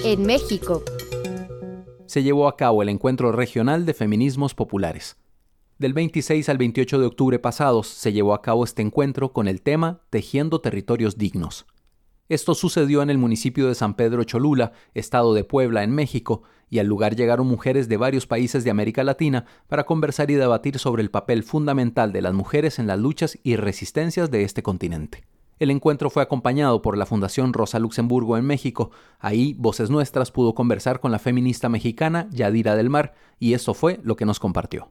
En México se llevó a cabo el Encuentro Regional de Feminismos Populares. Del 26 al 28 de octubre pasados se llevó a cabo este encuentro con el tema Tejiendo Territorios Dignos. Esto sucedió en el municipio de San Pedro Cholula, estado de Puebla, en México, y al lugar llegaron mujeres de varios países de América Latina para conversar y debatir sobre el papel fundamental de las mujeres en las luchas y resistencias de este continente. El encuentro fue acompañado por la Fundación Rosa Luxemburgo en México. Ahí Voces Nuestras pudo conversar con la feminista mexicana Yadira del Mar, y esto fue lo que nos compartió.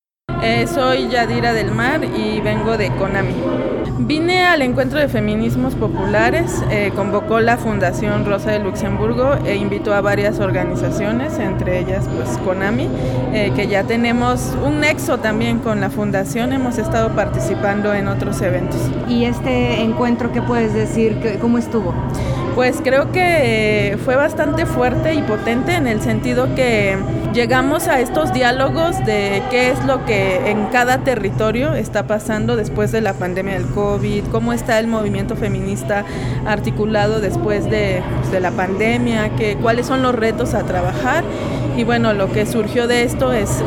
Soy Yadira del Mar y vengo de CONAMI. Vine al encuentro de feminismos populares, convocó la Fundación Rosa de Luxemburgo e invitó a varias organizaciones, entre ellas pues CONAMI, que ya tenemos un nexo también con la fundación, hemos estado participando en otros eventos. ¿Y este encuentro qué puedes decir? ¿Cómo estuvo? Pues creo que fue bastante fuerte y potente en el sentido que llegamos a estos diálogos de qué es lo que en cada territorio está pasando después de la pandemia del COVID, cómo está el movimiento feminista articulado después de la pandemia, cuáles son los retos a trabajar. Y bueno, lo que surgió de esto es,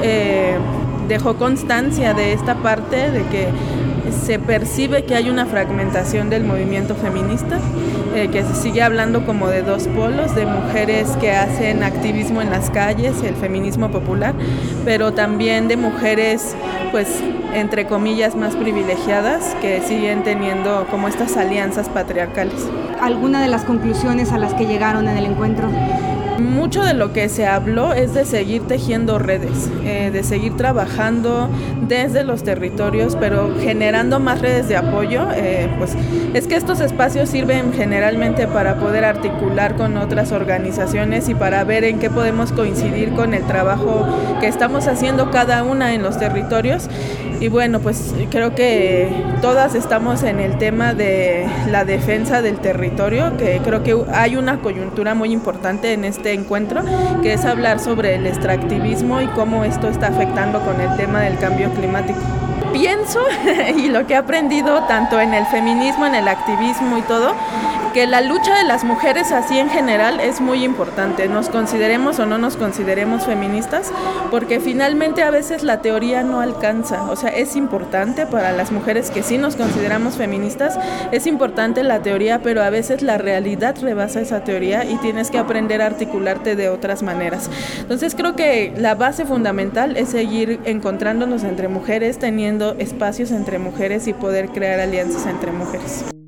dejó constancia de esta parte de que se percibe que hay una fragmentación del movimiento feminista, que se sigue hablando como de dos polos, de mujeres que hacen activismo en las calles, el feminismo popular, pero también de mujeres, pues, entre comillas, más privilegiadas, que siguen teniendo como estas alianzas patriarcales. ¿Alguna de las conclusiones a las que llegaron en el encuentro? Mucho de lo que se habló es de seguir tejiendo redes, de seguir trabajando desde los territorios, pero generando más redes de apoyo. Pues es que estos espacios sirven generalmente para poder articular con otras organizaciones y para ver en qué podemos coincidir con el trabajo que estamos haciendo cada una en los territorios. Y bueno, pues creo que todas estamos en el tema de la defensa del territorio, que creo que hay una coyuntura muy importante en este encuentro, que es hablar sobre el extractivismo y cómo esto está afectando con el tema del cambio climático. Pienso, y lo que he aprendido tanto en el feminismo, en el activismo y todo, que la lucha de las mujeres así en general es muy importante, nos consideremos o no nos consideremos feministas, porque finalmente a veces la teoría no alcanza, o sea, es importante para las mujeres que sí nos consideramos feministas, es importante la teoría, pero a veces la realidad rebasa esa teoría y tienes que aprender a articularte de otras maneras. Entonces creo que la base fundamental es seguir encontrándonos entre mujeres, teniendo espacios entre mujeres y poder crear alianzas entre mujeres.